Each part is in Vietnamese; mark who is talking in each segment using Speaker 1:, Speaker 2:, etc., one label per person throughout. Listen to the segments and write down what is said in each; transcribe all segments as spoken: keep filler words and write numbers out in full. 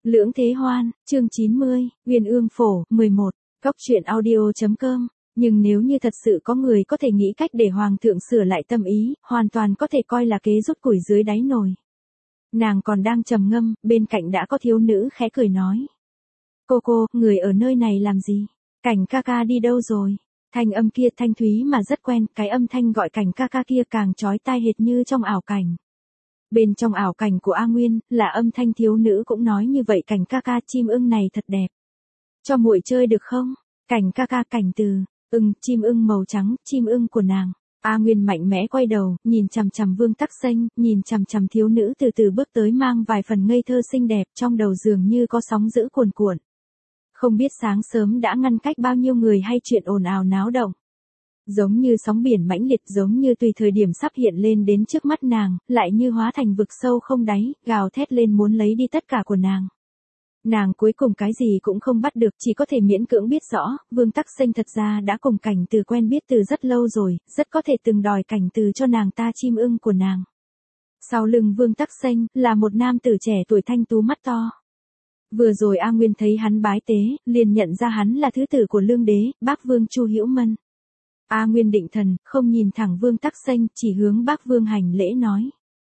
Speaker 1: Lưỡng Thế Hoan, chương chín mươi, Uyên Ương Phổ, mười một, Cóc truyện audio.com. Nhưng nếu như thật sự có người có thể nghĩ cách để Hoàng thượng sửa lại tâm ý, hoàn toàn có thể coi là kế rút củi dưới đáy nồi. Nàng còn đang trầm ngâm, bên cạnh đã có thiếu nữ khẽ cười nói. Cô cô, người ở nơi này làm gì? Cảnh ca ca đi đâu rồi? Thanh âm kia thanh thúy mà rất quen, cái âm thanh gọi cảnh ca ca kia càng chói tai hệt như trong ảo cảnh. Bên trong ảo cảnh của A Nguyên, là âm thanh thiếu nữ cũng nói như vậy, cảnh ca ca, chim ưng này thật đẹp. Cho muội chơi được không? Cảnh ca ca, cảnh từ, ưng, chim ưng màu trắng, chim ưng của nàng. A Nguyên mạnh mẽ quay đầu, nhìn chằm chằm Vương Tắc Xanh, nhìn chằm chằm thiếu nữ từ từ bước tới mang vài phần ngây thơ xinh đẹp, trong đầu dường như có sóng dữ cuồn cuộn. Không biết sáng sớm đã ngăn cách bao nhiêu người hay chuyện ồn ào náo động. Giống như sóng biển mãnh liệt, giống như tùy thời điểm sắp hiện lên đến trước mắt nàng, lại như hóa thành vực sâu không đáy, gào thét lên muốn lấy đi tất cả của nàng. Nàng cuối cùng cái gì cũng không bắt được, chỉ có thể miễn cưỡng biết rõ, Vương Tắc Xanh thật ra đã cùng Cảnh Từ quen biết từ rất lâu rồi, rất có thể từng đòi Cảnh Từ cho nàng ta chim ưng của nàng. Sau lưng Vương Tắc Xanh, là một nam tử trẻ tuổi thanh tú mắt to. Vừa rồi A Nguyên thấy hắn bái tế, liền nhận ra hắn là thứ tử của Lương Đế, Bác Vương Chu Hữu Mân. A Nguyên định thần, không nhìn thẳng Vương Tắc Xanh, chỉ hướng Bác Vương hành lễ nói.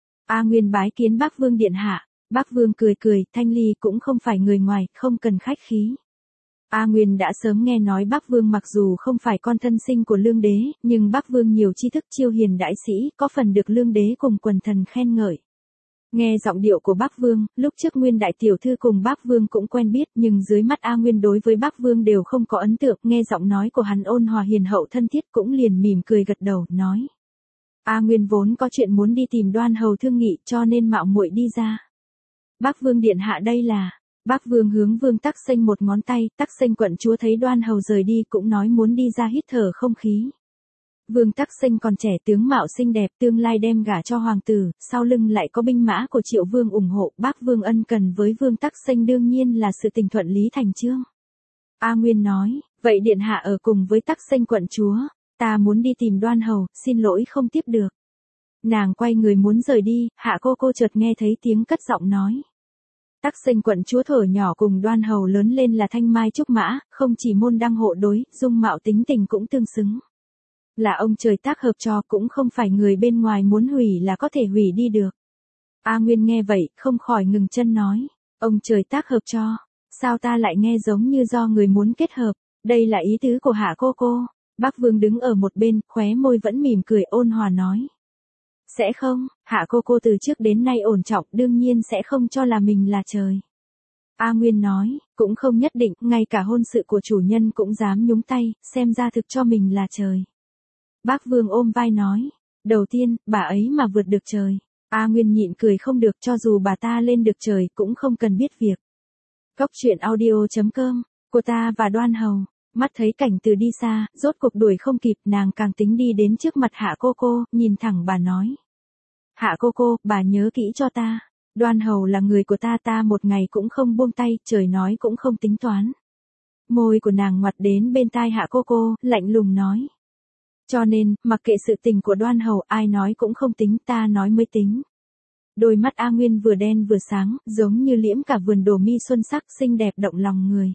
Speaker 1: A Nguyên bái kiến Bác Vương điện hạ. Bác Vương cười cười, Thanh Ly cũng không phải người ngoài, không cần khách khí. A Nguyên đã sớm nghe nói Bác Vương mặc dù không phải con thân sinh của Lương Đế, nhưng Bác Vương nhiều tri thức chiêu hiền đại sĩ, có phần được Lương Đế cùng quần thần khen ngợi. Nghe giọng điệu của Bác Vương, lúc trước Nguyên đại tiểu thư cùng Bác Vương cũng quen biết, nhưng dưới mắt A Nguyên đối với Bác Vương đều không có ấn tượng, nghe giọng nói của hắn ôn hòa hiền hậu thân thiết cũng liền mỉm cười gật đầu, nói. A Nguyên vốn có chuyện muốn đi tìm Đoan hầu thương nghị, cho nên mạo muội đi ra. Bác Vương điện hạ đây là, Bác Vương hướng Vương Tắc Xanh một ngón tay, Tắc Xanh quận chúa thấy Đoan hầu rời đi cũng nói muốn đi ra hít thở không khí. Vương Tắc Xanh còn trẻ, tướng mạo xinh đẹp, tương lai đem gả cho hoàng tử, sau lưng lại có binh mã của Triệu Vương ủng hộ, Bác Vương ân cần với Vương Tắc Xanh đương nhiên là sự tình thuận lý thành chương. A Nguyên nói, vậy điện hạ ở cùng với Tắc Xanh quận chúa, ta muốn đi tìm Đoan hầu, xin lỗi không tiếp được. Nàng quay người muốn rời đi, Hạ cô cô chợt nghe thấy tiếng cất giọng nói. Tắc Xanh quận chúa thở nhỏ cùng Đoan hầu lớn lên là thanh mai trúc mã, không chỉ môn đăng hộ đối, dung mạo tính tình cũng tương xứng. Là ông trời tác hợp cho, cũng không phải người bên ngoài muốn hủy là có thể hủy đi được. A Nguyên nghe vậy, không khỏi ngừng chân nói, ông trời tác hợp cho, sao ta lại nghe giống như do người muốn kết hợp, đây là ý tứ của Hạ cô cô. Bác Vương đứng ở một bên, khóe môi vẫn mỉm cười ôn hòa nói. Sẽ không, Hạ cô cô từ trước đến nay ổn trọng, đương nhiên sẽ không cho là mình là trời. A Nguyên nói, cũng không nhất định, ngay cả hôn sự của chủ nhân cũng dám nhúng tay, xem ra thực cho mình là trời. Bác Vương ôm vai nói, đầu tiên, bà ấy mà vượt được trời. A Nguyên nhịn cười không được, cho dù bà ta lên được trời cũng không cần biết việc. Cóc truyện audio.com, của ta và Đoan hầu. Mắt thấy Cảnh Từ đi xa, rốt cuộc đuổi không kịp, nàng càng tính đi đến trước mặt Hạ cô cô, nhìn thẳng bà nói. Hạ cô cô, bà nhớ kỹ cho ta. Đoan hầu là người của ta, ta một ngày cũng không buông tay, trời nói cũng không tính toán. Môi của nàng ngoặt đến bên tai Hạ cô cô, lạnh lùng nói. Cho nên, mặc kệ sự tình của Đoan hầu, ai nói cũng không tính, ta nói mới tính. Đôi mắt A Nguyên vừa đen vừa sáng, giống như liễm cả vườn đồ mi xuân sắc, xinh đẹp động lòng người.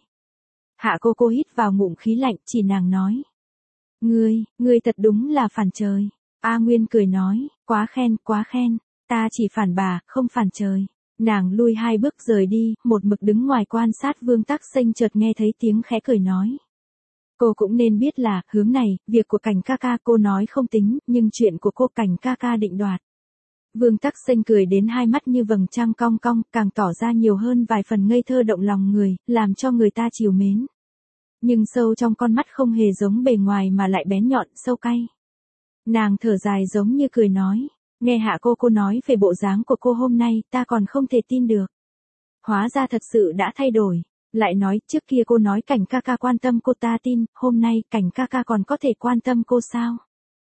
Speaker 1: Hạ cô cô hít vào ngụm khí lạnh, chỉ nàng nói. Ngươi, ngươi thật đúng là phản trời. A Nguyên cười nói, quá khen, quá khen, ta chỉ phản bà, không phản trời. Nàng lui hai bước rời đi, một mực đứng ngoài quan sát Vương Tắc Xanh chợt nghe thấy tiếng khẽ cười nói. Cô cũng nên biết là, hướng này, việc của Cảnh ca ca cô nói không tính, nhưng chuyện của cô Cảnh ca ca định đoạt. Vương Tắc Xanh cười đến hai mắt như vầng trăng cong cong, càng tỏ ra nhiều hơn vài phần ngây thơ động lòng người, làm cho người ta chiều mến. Nhưng sâu trong con mắt không hề giống bề ngoài mà lại bén nhọn, sâu cay. Nàng thở dài giống như cười nói, nghe Hạ cô cô nói về bộ dáng của cô hôm nay, ta còn không thể tin được. Hóa ra thật sự đã thay đổi. Lại nói, trước kia cô nói Cảnh ca ca quan tâm cô, ta tin, hôm nay Cảnh ca ca còn có thể quan tâm cô sao?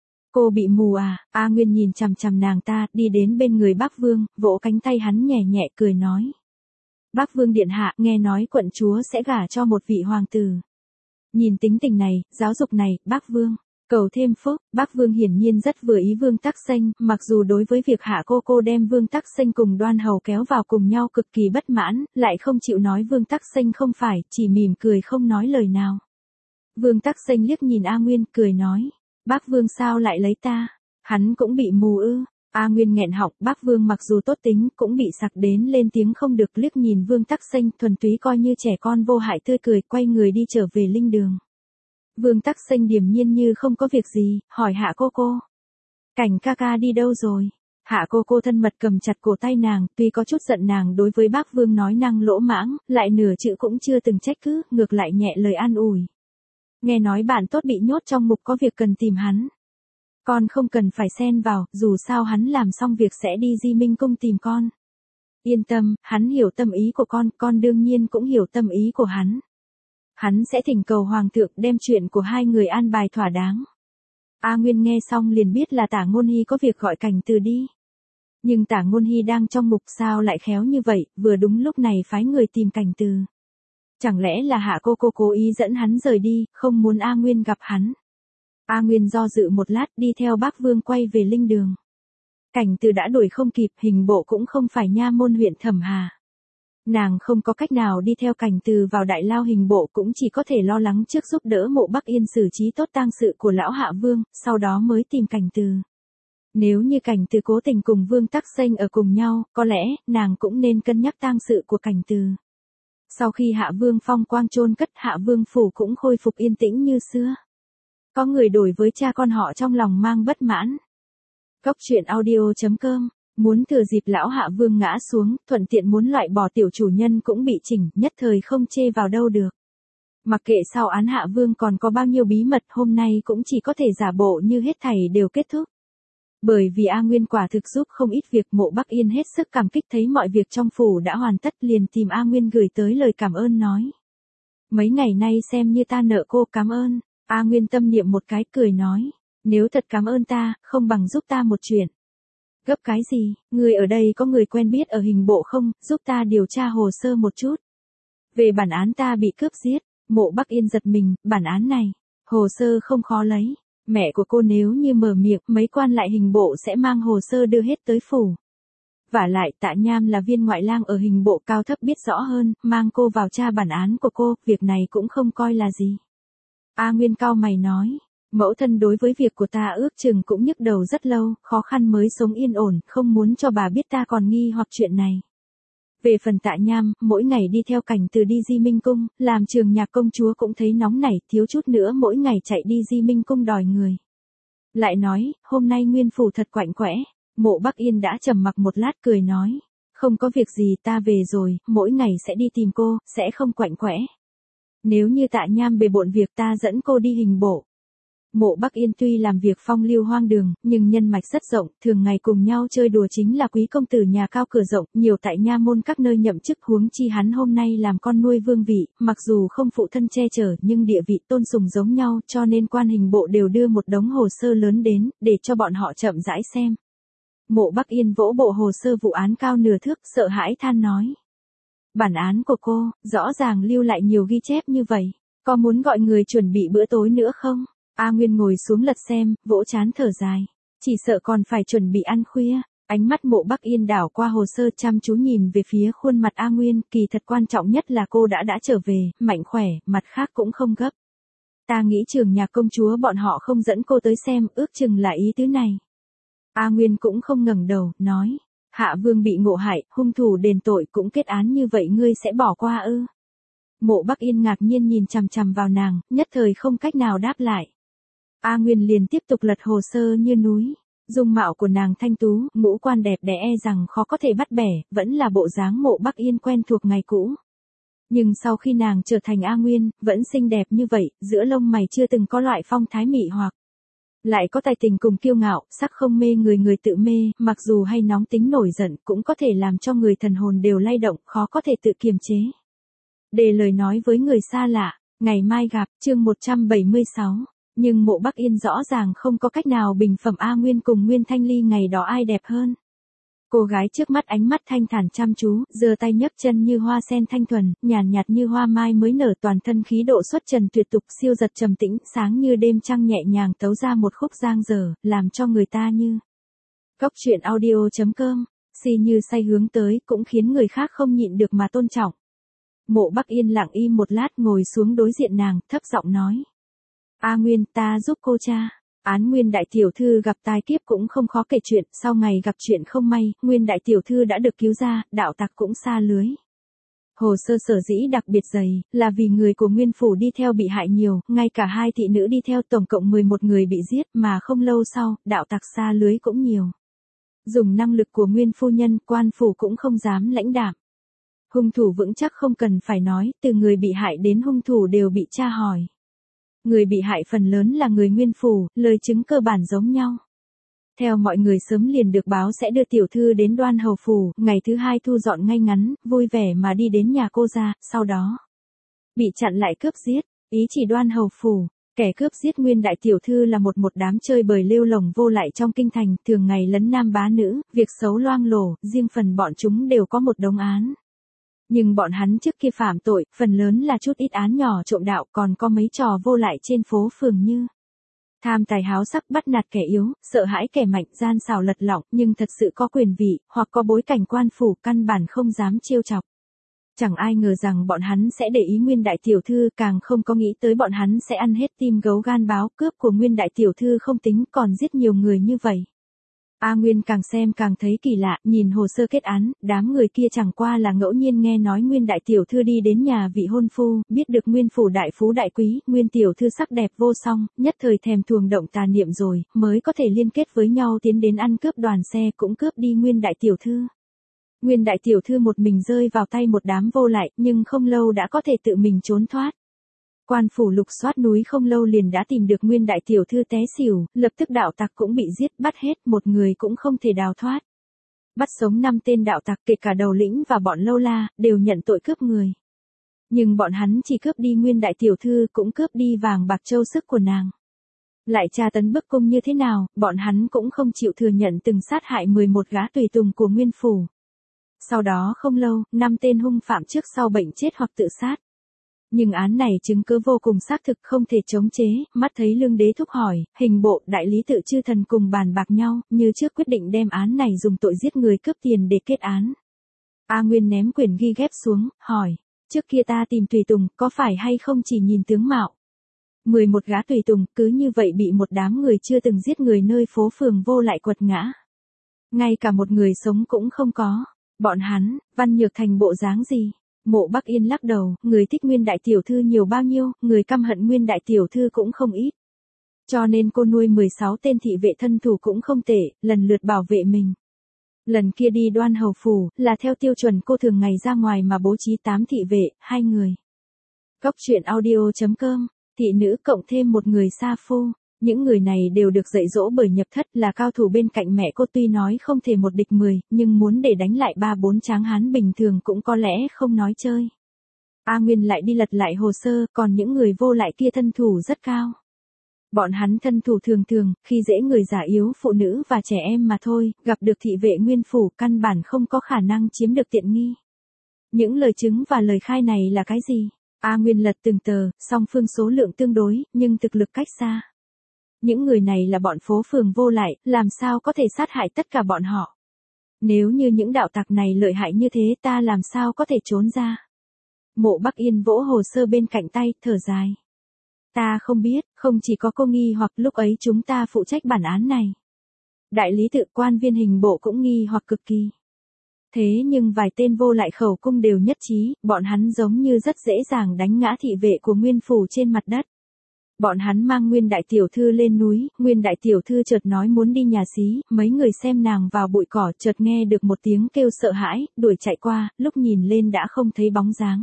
Speaker 1: Cô bị mù à? A Nguyên nhìn chằm chằm nàng ta, đi đến bên người Bác Vương, vỗ cánh tay hắn nhẹ nhẹ cười nói. Bác Vương điện hạ, nghe nói quận chúa sẽ gả cho một vị hoàng tử. Nhìn tính tình này, giáo dục này, Bác Vương, Cầu thêm phúc, Bắc Vương hiển nhiên rất vừa ý Vương Tắc Xanh, mặc dù đối với việc Hạ cô cô đem Vương Tắc Xanh cùng Đoan Hầu kéo vào cùng nhau cực kỳ bất mãn, lại không chịu nói Vương Tắc Xanh không phải, chỉ mỉm cười không nói lời nào. Vương Tắc Xanh liếc nhìn A Nguyên, cười nói, Bác Vương sao lại lấy ta? Hắn cũng bị mù ư? A Nguyên nghẹn họng, Bác Vương mặc dù tốt tính, cũng bị sặc đến lên tiếng không được, liếc nhìn Vương Tắc Xanh, thuần túy coi như trẻ con vô hại tươi cười, quay người đi trở về linh đường. Vương Tắc Xanh điềm nhiên như không có việc gì, hỏi Hạ cô cô. Cảnh ca ca đi đâu rồi? Hạ cô cô thân mật cầm chặt cổ tay nàng, tuy có chút giận nàng đối với Bác Vương nói năng lỗ mãng, lại nửa chữ cũng chưa từng trách cứ, ngược lại nhẹ lời an ủi. Nghe nói bạn tốt bị nhốt trong mục có việc cần tìm hắn. Con không cần phải xen vào, dù sao hắn làm xong việc sẽ đi Di Minh Cung tìm con. Yên tâm, hắn hiểu tâm ý của con, con đương nhiên cũng hiểu tâm ý của hắn. Hắn sẽ thỉnh cầu Hoàng thượng đem chuyện của hai người an bài thỏa đáng. A Nguyên nghe xong liền biết là Tả Ngôn Hy có việc gọi Cảnh Từ đi. Nhưng Tả Ngôn Hy đang trong mục sao lại khéo như vậy, vừa đúng lúc này phái người tìm Cảnh Từ. Chẳng lẽ là Hạ cô cô cố ý dẫn hắn rời đi, không muốn A Nguyên gặp hắn. A Nguyên do dự một lát đi theo Bác Vương quay về linh đường. Cảnh Từ đã đuổi không kịp, hình bộ cũng không phải nha môn huyện Thẩm Hà. Nàng không có cách nào đi theo Cảnh Từ vào đại lao hình bộ, cũng chỉ có thể lo lắng trước giúp đỡ Mộ Bắc Yên xử trí tốt tang sự của lão Hạ Vương, sau đó mới tìm Cảnh Từ. Nếu như Cảnh Từ cố tình cùng Vương Tắc Xanh ở cùng nhau, có lẽ nàng cũng nên cân nhắc tang sự của Cảnh Từ. Sau khi Hạ Vương phong quang chôn cất, Hạ Vương phủ cũng khôi phục yên tĩnh như xưa. Có người đổi với cha con họ trong lòng mang bất mãn. Góc truyện audio chấm com. Muốn thừa dịp lão Hạ Vương ngã xuống, thuận tiện muốn loại bỏ tiểu chủ nhân cũng bị chỉnh, nhất thời không chê vào đâu được. Mặc kệ sau án Hạ Vương còn có bao nhiêu bí mật, hôm nay cũng chỉ có thể giả bộ như hết thảy đều kết thúc. Bởi vì A Nguyên quả thực giúp không ít việc, Mộ Bắc Yên hết sức cảm kích, thấy mọi việc trong phủ đã hoàn tất liền tìm A Nguyên gửi tới lời cảm ơn nói. Mấy ngày nay xem như ta nợ cô, cảm ơn. A Nguyên tâm niệm một cái cười nói, nếu thật cảm ơn ta, không bằng giúp ta một chuyện. Gấp cái gì, người ở đây có người quen biết ở hình bộ không, giúp ta điều tra hồ sơ một chút. Về bản án ta bị cướp giết, Mộ Bắc Yên giật mình, bản án này, hồ sơ không khó lấy. Mẹ của cô nếu như mở miệng, mấy quan lại hình bộ sẽ mang hồ sơ đưa hết tới phủ. Vả lại Tạ Nham là viên ngoại lang ở hình bộ, cao thấp biết rõ hơn, mang cô vào tra bản án của cô, việc này cũng không coi là gì. A Nguyên cau mày nói, mẫu thân đối với việc của ta ước chừng cũng nhức đầu rất lâu, khó khăn mới sống yên ổn, không muốn cho bà biết ta còn nghi hoặc chuyện này. Về phần Tạ Nham, mỗi ngày đi theo Cảnh Từ đi Di Minh Cung, làm Trường Nhạc công chúa cũng thấy nóng nảy, thiếu chút nữa mỗi ngày chạy đi Di Minh Cung đòi người. Lại nói, hôm nay nguyên phủ thật quạnh quẽ. Mộ Bắc Yên đã trầm mặc một lát cười nói, không có việc gì, ta về rồi, mỗi ngày sẽ đi tìm cô, sẽ không quạnh quẽ. Nếu như Tạ Nham bề bộn việc, ta dẫn cô đi hình bộ. Mộ Bắc Yên tuy làm việc phong lưu hoang đường, nhưng nhân mạch rất rộng, thường ngày cùng nhau chơi đùa chính là quý công tử nhà cao cửa rộng, nhiều tại nha môn các nơi nhậm chức, huống chi hắn hôm nay làm con nuôi vương vị, mặc dù không phụ thân che chở nhưng địa vị tôn sùng giống nhau, cho nên quan hình bộ đều đưa một đống hồ sơ lớn đến, để cho bọn họ chậm rãi xem. Mộ Bắc Yên vỗ bộ hồ sơ vụ án cao nửa thước, sợ hãi than nói. Bản án của cô, rõ ràng lưu lại nhiều ghi chép như vậy, có muốn gọi người chuẩn bị bữa tối nữa không? A Nguyên ngồi xuống lật xem, vỗ trán thở dài. Chỉ sợ còn phải chuẩn bị ăn khuya. Ánh mắt Mộ Bắc Yên đảo qua hồ sơ chăm chú nhìn về phía khuôn mặt A Nguyên, kỳ thật quan trọng nhất là cô đã đã trở về, mạnh khỏe, mặt khác cũng không gấp. Ta nghĩ Trường Nhạc công chúa bọn họ không dẫn cô tới xem, ước chừng là ý tứ này. A Nguyên cũng không ngẩng đầu, nói. Hạ Vương bị ngộ hại, hung thủ đền tội cũng kết án như vậy, ngươi sẽ bỏ qua ư? Mộ Bắc Yên ngạc nhiên nhìn chằm chằm vào nàng, nhất thời không cách nào đáp lại. A Nguyên liền tiếp tục lật hồ sơ như núi. Dung mạo của nàng thanh tú, ngũ quan đẹp đẽ, e rằng khó có thể bắt bẻ, vẫn là bộ dáng Mộ Bắc Yên quen thuộc ngày cũ. Nhưng sau khi nàng trở thành A Nguyên, vẫn xinh đẹp như vậy, giữa lông mày chưa từng có loại phong thái mị hoặc. Lại có tài tình cùng kiêu ngạo, sắc không mê người người tự mê, mặc dù hay nóng tính nổi giận cũng có thể làm cho người thần hồn đều lay động, khó có thể tự kiềm chế. Để lời nói với người xa lạ, ngày mai gặp, chương một trăm bảy mươi sáu. Nhưng Mộ Bắc Yên rõ ràng không có cách nào bình phẩm A Nguyên cùng Nguyên Thanh Ly ngày đó ai đẹp hơn. Cô gái trước mắt ánh mắt thanh thản chăm chú, giơ tay nhấc chân như hoa sen thanh thuần, nhàn nhạt như hoa mai mới nở, toàn thân khí độ xuất trần tuyệt tục, siêu giật trầm tĩnh, sáng như đêm trăng nhẹ nhàng tấu ra một khúc giang dở, làm cho người ta như. Góc truyện audio chấm com, si như say hướng tới, cũng khiến người khác không nhịn được mà tôn trọng. Mộ Bắc Yên lặng im một lát, ngồi xuống đối diện nàng, thấp giọng nói. A Nguyên, ta giúp cô cha. Án Nguyên đại tiểu thư gặp tai kiếp cũng không khó kể chuyện, sau ngày gặp chuyện không may, Nguyên đại tiểu thư đã được cứu ra, đạo tặc cũng xa lưới. Hồ sơ sở dĩ đặc biệt dày, là vì người của Nguyên phủ đi theo bị hại nhiều, ngay cả hai thị nữ đi theo tổng cộng mười một người bị giết, mà không lâu sau, đạo tặc xa lưới cũng nhiều. Dùng năng lực của Nguyên phu nhân, quan phủ cũng không dám lãnh đạm. Hung thủ vững chắc không cần phải nói, từ người bị hại đến hung thủ đều bị tra hỏi. Người bị hại phần lớn là người Nguyên phủ, lời chứng cơ bản giống nhau. Theo mọi người sớm liền được báo sẽ đưa tiểu thư đến Đoan Hầu phủ, ngày thứ hai thu dọn ngay ngắn, vui vẻ mà đi đến nhà cô ra, sau đó bị chặn lại cướp giết, ý chỉ Đoan Hầu phủ. Kẻ cướp giết Nguyên đại tiểu thư là một một đám chơi bời lêu lổng vô lại trong kinh thành, thường ngày lấn nam bá nữ, việc xấu loang lổ, riêng phần bọn chúng đều có một đống án. Nhưng bọn hắn trước kia phạm tội, phần lớn là chút ít án nhỏ trộm đạo, còn có mấy trò vô lại trên phố phường như tham tài háo sắc, bắt nạt kẻ yếu, sợ hãi kẻ mạnh, gian xảo lật lọng, nhưng thật sự có quyền vị, hoặc có bối cảnh quan phủ, căn bản không dám trêu chọc. Chẳng ai ngờ rằng bọn hắn sẽ để ý Nguyên đại tiểu thư, càng không có nghĩ tới bọn hắn sẽ ăn hết tim gấu gan báo, cướp của Nguyên đại tiểu thư không tính, còn giết nhiều người như vậy. A Nguyên càng xem càng thấy kỳ lạ, nhìn hồ sơ kết án, đám người kia chẳng qua là ngẫu nhiên nghe nói Nguyên đại tiểu thư đi đến nhà vị hôn phu, biết được Nguyên phủ đại phú đại quý, Nguyên tiểu thư sắc đẹp vô song, nhất thời thèm thuồng động tà niệm rồi, mới có thể liên kết với nhau tiến đến ăn cướp đoàn xe, cũng cướp đi Nguyên đại tiểu thư. Nguyên đại tiểu thư một mình rơi vào tay một đám vô lại, nhưng không lâu đã có thể tự mình trốn thoát. Quan phủ lục soát núi không lâu liền đã tìm được Nguyên đại tiểu thư té xỉu, lập tức đạo tặc cũng bị giết, bắt hết, một người cũng không thể đào thoát. Bắt sống năm tên đạo tặc, kể cả đầu lĩnh và bọn lâu la, đều nhận tội cướp người. Nhưng bọn hắn chỉ cướp đi Nguyên đại tiểu thư, cũng cướp đi vàng bạc châu sức của nàng. Lại tra tấn bức cung như thế nào, bọn hắn cũng không chịu thừa nhận từng sát hại mười một gã tùy tùng của Nguyên phủ. Sau đó không lâu, năm tên hung phạm trước sau bệnh chết hoặc tự sát. Nhưng án này chứng cứ vô cùng xác thực, không thể chống chế, mắt thấy Lương Đế thúc hỏi, hình bộ, đại lý tự chư thần cùng bàn bạc nhau, như trước quyết định đem án này dùng tội giết người cướp tiền để kết án. A Nguyên ném quyển ghi ghép xuống, hỏi, trước kia ta tìm tùy tùng, có phải hay không chỉ nhìn tướng mạo? mười một gã tùy tùng, cứ như vậy bị một đám người chưa từng giết người nơi phố phường vô lại quật ngã. Ngay cả một người sống cũng không có. Bọn hắn, Văn Nhược thành bộ dáng gì? Mộ Bắc Yên lắc đầu, người thích Nguyên đại tiểu thư nhiều bao nhiêu, người căm hận Nguyên đại tiểu thư cũng không ít. Cho nên cô nuôi mười sáu tên thị vệ thân thủ cũng không tệ, lần lượt bảo vệ mình. Lần kia đi Đoan Hầu phủ, là theo tiêu chuẩn cô thường ngày ra ngoài mà bố trí tám thị vệ, hai người. Góc truyện audio chấm com, thị nữ cộng thêm một người sa phu. Những người này đều được dạy dỗ bởi nhập thất, là cao thủ bên cạnh mẹ cô, tuy nói không thể một địch mười, nhưng muốn để đánh lại ba bốn tráng hán bình thường cũng có lẽ không nói chơi. A Nguyên lại đi lật lại hồ sơ, còn những người vô lại kia thân thủ rất cao. Bọn hắn thân thủ thường thường, khi dễ người già yếu, phụ nữ và trẻ em mà thôi, gặp được thị vệ Nguyên phủ căn bản không có khả năng chiếm được tiện nghi. Những lời chứng và lời khai này là cái gì? A Nguyên lật từng tờ, song phương số lượng tương đối, nhưng thực lực cách xa. Những người này là bọn phố phường vô lại, làm sao có thể sát hại tất cả bọn họ? Nếu như những đạo tặc này lợi hại như thế, ta làm sao có thể trốn ra? Mộ Bắc Yên vỗ hồ sơ bên cạnh tay, thở dài. Ta không biết, không chỉ có cô nghi hoặc, lúc ấy chúng ta phụ trách bản án này. Đại lý tự, quan viên hình bộ cũng nghi hoặc cực kỳ. Thế nhưng vài tên vô lại khẩu cung đều nhất trí, bọn hắn giống như rất dễ dàng đánh ngã thị vệ của Nguyên phủ trên mặt đất. Bọn hắn mang Nguyên đại tiểu thư lên núi, Nguyên đại tiểu thư chợt nói muốn đi nhà xí, mấy người xem nàng vào bụi cỏ, chợt nghe được một tiếng kêu sợ hãi, đuổi chạy qua, lúc nhìn lên đã không thấy bóng dáng.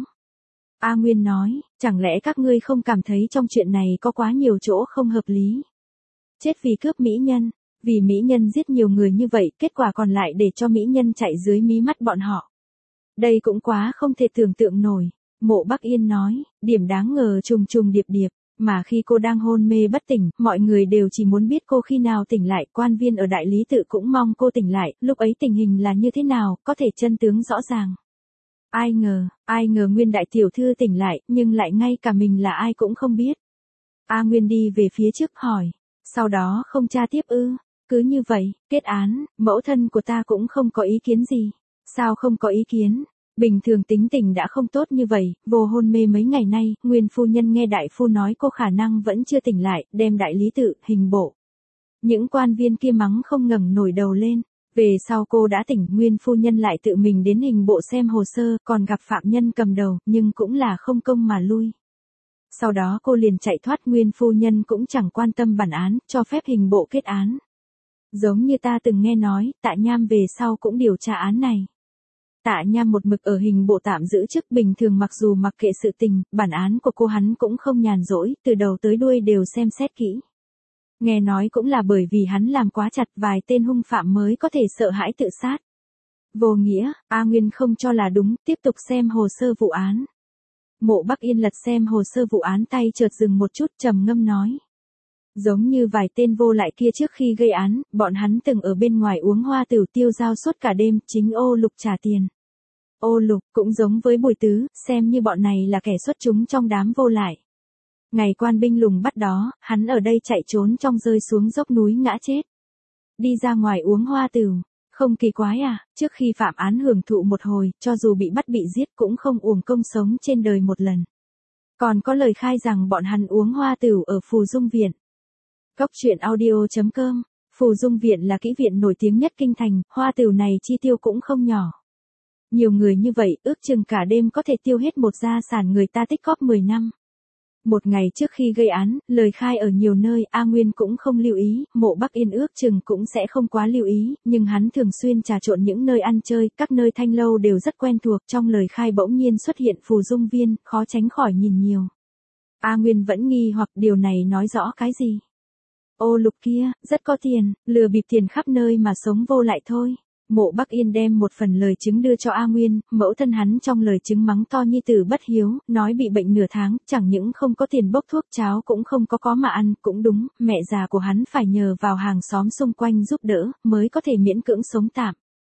Speaker 1: A Nguyên nói, chẳng lẽ các ngươi không cảm thấy trong chuyện này có quá nhiều chỗ không hợp lý? Chết vì cướp mỹ nhân, vì mỹ nhân giết nhiều người như vậy, kết quả còn lại để cho mỹ nhân chạy dưới mí mắt bọn họ. Đây cũng quá không thể tưởng tượng nổi. Mộ Bắc Yên nói, điểm đáng ngờ trùng trùng điệp điệp. Mà khi cô đang hôn mê bất tỉnh, mọi người đều chỉ muốn biết cô khi nào tỉnh lại, quan viên ở đại lý tự cũng mong cô tỉnh lại, lúc ấy tình hình là như thế nào, có thể chân tướng rõ ràng. Ai ngờ, ai ngờ Nguyên đại tiểu thư tỉnh lại, nhưng lại ngay cả mình là ai cũng không biết. A Nguyên đi về phía trước hỏi, sau đó không tra tiếp ư? Cứ như vậy, kết án, mẫu thân của ta cũng không có ý kiến gì. Sao không có ý kiến? Bình thường tính tình đã không tốt như vậy, vô hôn mê mấy ngày nay, Nguyên phu nhân nghe đại phu nói cô khả năng vẫn chưa tỉnh lại, đem đại lý tự, hình bộ. Những quan viên kia mắng không ngẩng nổi đầu lên. Về sau cô đã tỉnh, Nguyên phu nhân lại tự mình đến hình bộ xem hồ sơ, còn gặp phạm nhân cầm đầu, nhưng cũng là không công mà lui. Sau đó cô liền chạy thoát, Nguyên phu nhân cũng chẳng quan tâm bản án, cho phép hình bộ kết án. Giống như ta từng nghe nói, Tạ Nham về sau cũng điều tra án này. Tạ Nham một mực ở hình bộ tạm giữ chức, bình thường mặc dù mặc kệ sự tình, bản án của cô hắn cũng không nhàn rỗi, từ đầu tới đuôi đều xem xét kỹ. Nghe nói cũng là bởi vì hắn làm quá chặt, vài tên hung phạm mới có thể sợ hãi tự sát. Vô nghĩa, A Nguyên không cho là đúng, tiếp tục xem hồ sơ vụ án. Mộ Bắc Yên lật xem hồ sơ vụ án, tay chợt dừng một chút, trầm ngâm nói. Giống như vài tên vô lại kia trước khi gây án, bọn hắn từng ở bên ngoài uống hoa tửu tiêu dao suốt cả đêm, chính Ô Lục trả tiền. Ô Lục cũng giống với Bùi Tứ, xem như bọn này là kẻ xuất chúng trong đám vô lại. Ngày quan binh lùng bắt đó, hắn ở đây chạy trốn trong rơi xuống dốc núi ngã chết. Đi ra ngoài uống hoa tửu, không kỳ quái à, trước khi phạm án hưởng thụ một hồi, cho dù bị bắt bị giết cũng không uổng công sống trên đời một lần. Còn có lời khai rằng bọn hắn uống hoa tửu ở Phù Dung Viện. Cốc truyện audio chấm com, Phù Dung Viện là kỹ viện nổi tiếng nhất kinh thành, hoa tửu này chi tiêu cũng không nhỏ. Nhiều người như vậy, ước chừng cả đêm có thể tiêu hết một gia sản người ta tích cóp mười năm. Một ngày trước khi gây án, lời khai ở nhiều nơi, A Nguyên cũng không lưu ý, Mộ Bắc Yên ước chừng cũng sẽ không quá lưu ý, nhưng hắn thường xuyên trà trộn những nơi ăn chơi, các nơi thanh lâu đều rất quen thuộc, trong lời khai bỗng nhiên xuất hiện Phù Dung Viên, khó tránh khỏi nhìn nhiều. A Nguyên vẫn nghi hoặc điều này nói rõ cái gì? Ô Lục kia, rất có tiền, lừa bịp tiền khắp nơi mà sống vô lại thôi. Mộ Bắc Yên đem một phần lời chứng đưa cho A Nguyên, mẫu thân hắn trong lời chứng mắng to nhi tử bất hiếu, nói bị bệnh nửa tháng, chẳng những không có tiền bốc thuốc cháo cũng không có có mà ăn, cũng đúng, mẹ già của hắn phải nhờ vào hàng xóm xung quanh giúp đỡ, mới có thể miễn cưỡng sống tạm.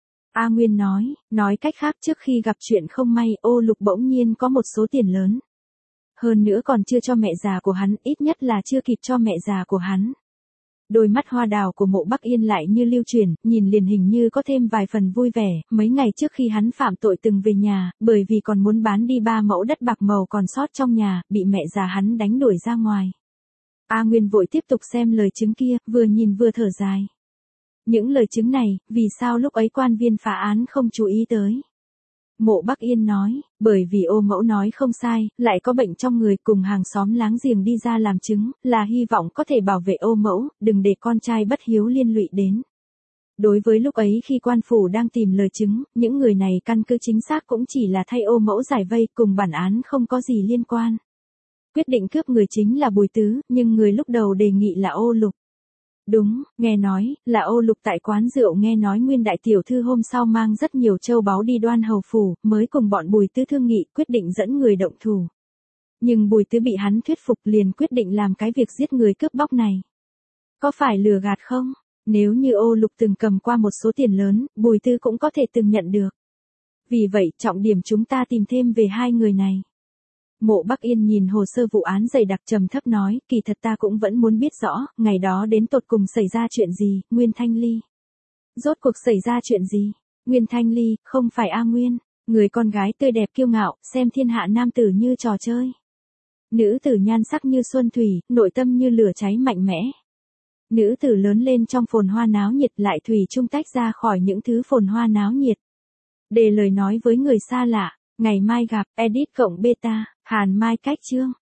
Speaker 1: A Nguyên nói, nói cách khác trước khi gặp chuyện không may, Ô Lục bỗng nhiên có một số tiền lớn. Hơn nữa còn chưa cho mẹ già của hắn, ít nhất là chưa kịp cho mẹ già của hắn. Đôi mắt hoa đào của Mộ Bắc Yên lại như lưu chuyển, nhìn liền hình như có thêm vài phần vui vẻ, mấy ngày trước khi hắn phạm tội từng về nhà, bởi vì còn muốn bán đi ba mẫu đất bạc màu còn sót trong nhà, bị mẹ già hắn đánh đuổi ra ngoài. A Nguyên vội tiếp tục xem lời chứng kia, vừa nhìn vừa thở dài. Những lời chứng này, vì sao lúc ấy quan viên phá án không chú ý tới? Mộ Bắc Yên nói, bởi vì Ô mẫu nói không sai, lại có bệnh trong người, cùng hàng xóm láng giềng đi ra làm chứng, là hy vọng có thể bảo vệ Ô mẫu, đừng để con trai bất hiếu liên lụy đến. Đối với lúc ấy khi quan phủ đang tìm lời chứng, những người này căn cứ chính xác cũng chỉ là thay Ô mẫu giải vây, cùng bản án không có gì liên quan. Quyết định cướp người chính là Bùi Tứ, nhưng người lúc đầu đề nghị là Ô Lục. Đúng, nghe nói, là Ô Lục tại quán rượu nghe nói Nguyên đại tiểu thư hôm sau mang rất nhiều châu báu đi Đoan Hầu phủ, mới cùng bọn Bùi Tứ thương nghị, quyết định dẫn người động thủ. Nhưng Bùi Tứ bị hắn thuyết phục, liền quyết định làm cái việc giết người cướp bóc này. Có phải lừa gạt không? Nếu như Ô Lục từng cầm qua một số tiền lớn, Bùi Tứ cũng có thể từng nhận được. Vì vậy, trọng điểm chúng ta tìm thêm về hai người này. Mộ Bắc Yên nhìn hồ sơ vụ án dày đặc, trầm thấp nói, kỳ thật ta cũng vẫn muốn biết rõ, ngày đó đến tột cùng xảy ra chuyện gì, Nguyên Thanh Ly. Rốt cuộc xảy ra chuyện gì? Nguyên Thanh Ly, không phải A Nguyên, người con gái tươi đẹp kiêu ngạo, xem thiên hạ nam tử như trò chơi. Nữ tử nhan sắc như xuân thủy, nội tâm như lửa cháy mạnh mẽ. Nữ tử lớn lên trong phồn hoa náo nhiệt, lại thủy chung tách ra khỏi những thứ phồn hoa náo nhiệt. Để lời nói với người xa lạ, ngày mai gặp, edit cộng beta, Hàn Mai cách chương.